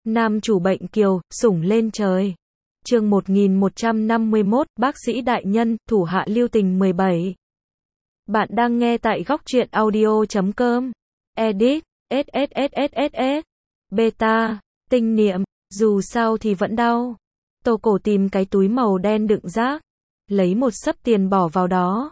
Nam chủ bệnh kiều, sủng lên trời. Chương 1151, bác sĩ đại nhân, thủ hạ lưu tình 17. Bạn đang nghe tại góc truyện audio.com. Edit, SSSSS, beta, tinh niệm, dù sao thì vẫn đau. Tô Cổ tìm cái túi màu đen đựng rác, lấy một xấp tiền bỏ vào đó.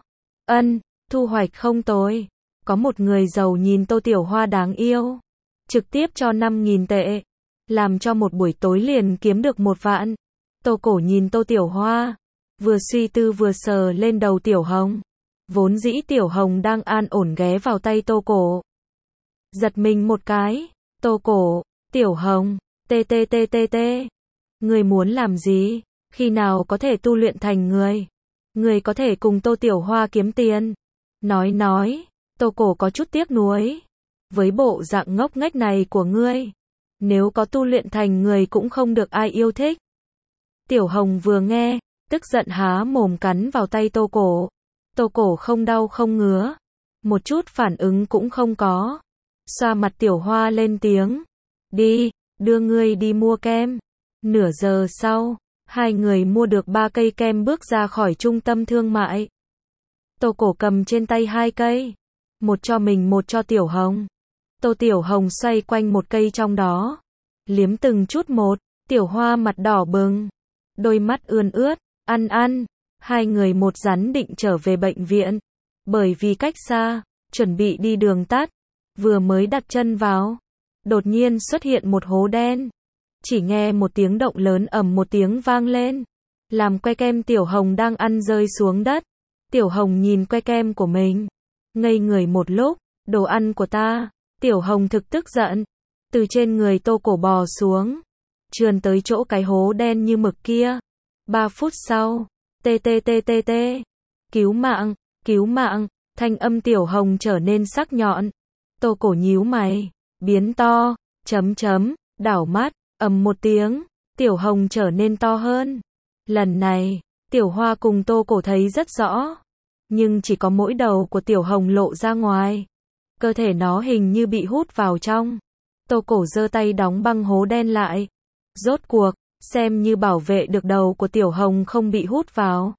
Thu hoạch không tồi. Có một người giàu nhìn Tô Tiểu Hoa đáng yêu, trực tiếp cho 5.000 tệ, làm cho một buổi tối liền kiếm được 1 vạn. Tô Cổ nhìn Tô Tiểu Hoa, vừa suy tư vừa sờ lên đầu Tiểu Hồng. Vốn dĩ Tiểu Hồng đang an ổn ghé vào tay Tô Cổ. Giật mình một cái, Tô Cổ, Tiểu Hồng, TTTTT. Người muốn làm gì? Khi nào có thể tu luyện thành người? Người có thể cùng Tô Tiểu Hoa kiếm tiền. Nói, Tô Cổ có chút tiếc nuối. Với bộ dạng ngốc nghếch này của ngươi, nếu có tu luyện thành người cũng không được ai yêu thích. Tiểu Hồng vừa nghe, tức giận há mồm cắn vào tay Tô Cổ. Tô Cổ không đau không ngứa, một chút phản ứng cũng không có. Xoa mặt Tiểu Hoa lên tiếng, đi, đưa ngươi đi mua kem. Nửa giờ sau, hai người mua được 3 cây kem bước ra khỏi trung tâm thương mại. Tô Cổ cầm trên tay 2 cây, một cho mình một cho Tiểu Hồng. Tô Tiểu Hồng xoay quanh một cây trong đó, liếm từng chút một. Tiểu Hoa mặt đỏ bừng, đôi mắt ươn ướt, ăn. Hai người một rắn định trở về bệnh viện, bởi vì cách xa, chuẩn bị đi đường tắt. Vừa mới đặt chân vào, đột nhiên xuất hiện một hố đen. Chỉ nghe một tiếng động lớn ầm một tiếng vang lên, làm que kem Tiểu Hồng đang ăn rơi xuống đất. Tiểu Hồng nhìn que kem của mình, ngây người một lúc. Đồ ăn của ta. Tiểu Hồng thực tức giận, từ trên người Tô Cổ bò xuống, trườn tới chỗ cái hố đen như mực kia. 3 phút sau, TTTTT, cứu mạng, thanh âm Tiểu Hồng trở nên sắc nhọn. Tô Cổ nhíu mày, biến to, đảo mắt, ầm một tiếng, Tiểu Hồng trở nên to hơn. Lần này, Tiểu Hoa cùng Tô Cổ thấy rất rõ, nhưng chỉ có mỗi đầu của Tiểu Hồng lộ ra ngoài. Cơ thể nó hình như bị hút vào trong. Tô Cổ giơ tay đóng băng hố đen lại. Rốt cuộc, xem như bảo vệ được đầu của Tiểu Hồng không bị hút vào.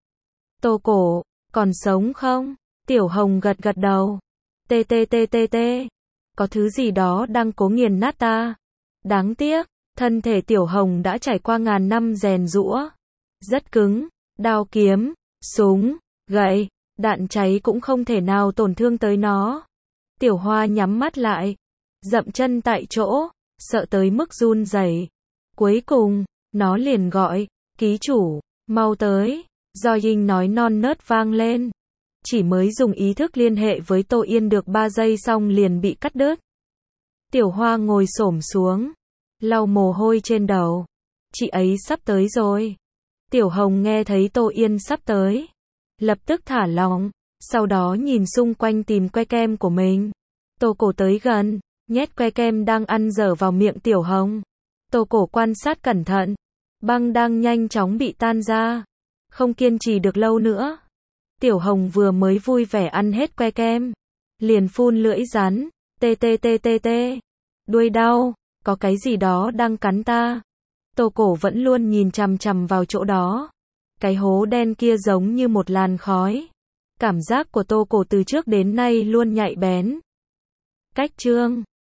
Tô Cổ, còn sống không? Tiểu Hồng gật đầu. TTTTT. Có thứ gì đó đang cố nghiền nát ta. Đáng tiếc, thân thể Tiểu Hồng đã trải qua ngàn năm rèn giũa. Rất cứng, đao kiếm, súng, gậy, đạn cháy cũng không thể nào tổn thương tới nó. Tiểu Hoa nhắm mắt lại, dậm chân tại chỗ, sợ tới mức run rẩy. Cuối cùng, nó liền gọi, ký chủ, mau tới. Do Yinh nói non nớt vang lên. Chỉ mới dùng ý thức liên hệ với Tô Yên được 3 giây xong liền bị cắt đứt. Tiểu Hoa ngồi xổm xuống, lau mồ hôi trên đầu. Chị ấy sắp tới rồi. Tiểu Hồng nghe thấy Tô Yên sắp tới, lập tức thả lỏng, sau đó nhìn xung quanh tìm que kem của mình. Tô Cổ tới gần, nhét que kem đang ăn dở vào miệng Tiểu Hồng. Tô Cổ quan sát cẩn thận, băng đang nhanh chóng bị tan ra, không kiên trì được lâu nữa. Tiểu Hồng vừa mới vui vẻ ăn hết que kem, liền phun lưỡi rắn, TTTTT. Đuôi đau, có cái gì đó đang cắn ta. Tô Cổ vẫn luôn nhìn chằm chằm vào chỗ đó. Cái hố đen kia giống như một làn khói. Cảm giác của Tô Cổ từ trước đến nay luôn nhạy bén. Cách chương